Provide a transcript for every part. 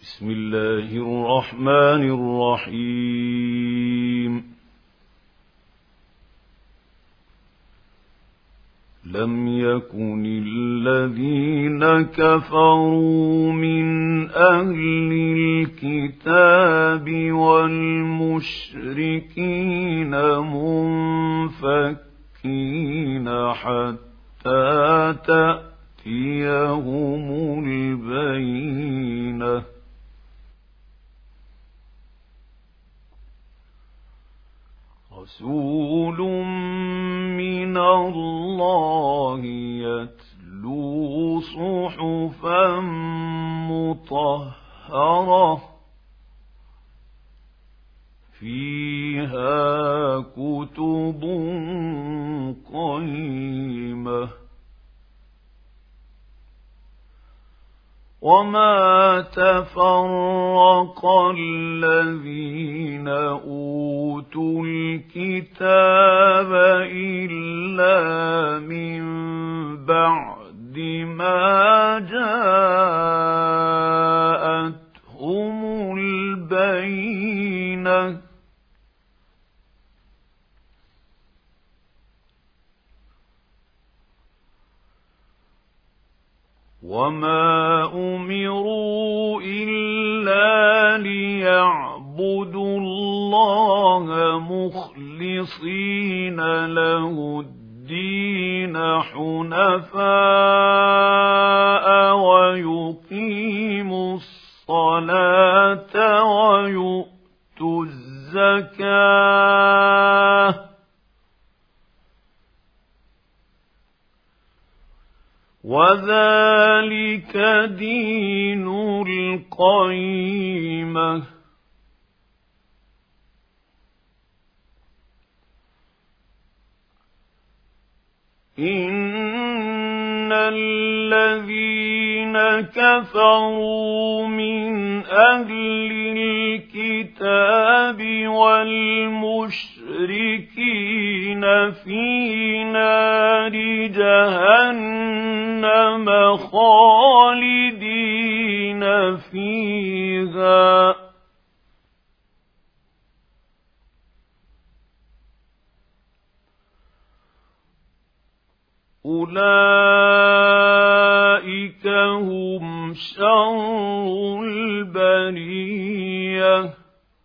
بسم الله الرحمن الرحيم. لم يكن الذين كفروا من أهل الكتاب والمشركين منفكين حتى تأتيهم البينة. رسول من الله يتلو صحفا مطهرة فيها كتب قيمة. وما تفرق الذين أوتوا الكتاب إلا من بعد ما جاءتهم البينة. وما أمروا إلا ليعبدوا الله مخلصين له الدين حنفاء ويقيموا الصلاة ويؤتوا الزكاة وذلك دين القيمة. إن الذين كفروا من أهل الكتاب والمشركين في نار جهنم خالدين فيها أولئك هم شر البرية.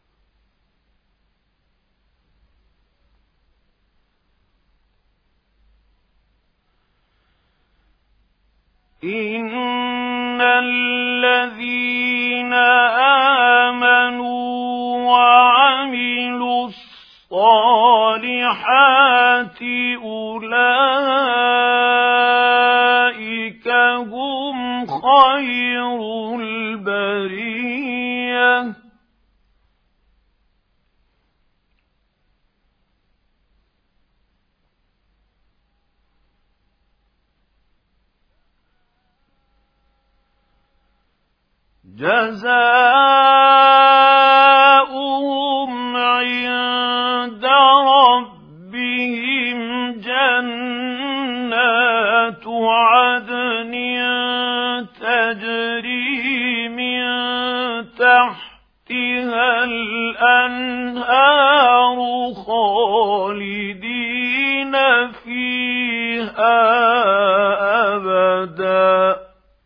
إن الذين آمنوا وعملوا الصالحات أولئك هم خير البرية. جزاؤهم عند ربهم جنات عدن تجري من تحتها الأنهار خالدين فيها أبدا.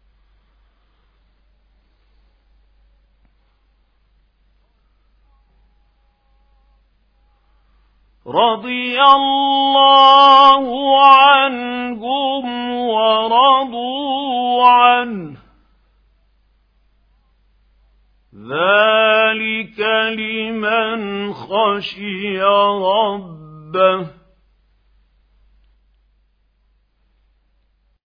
رضي الله عنهم ورضوا عنه ذلك لمن خشي ربه.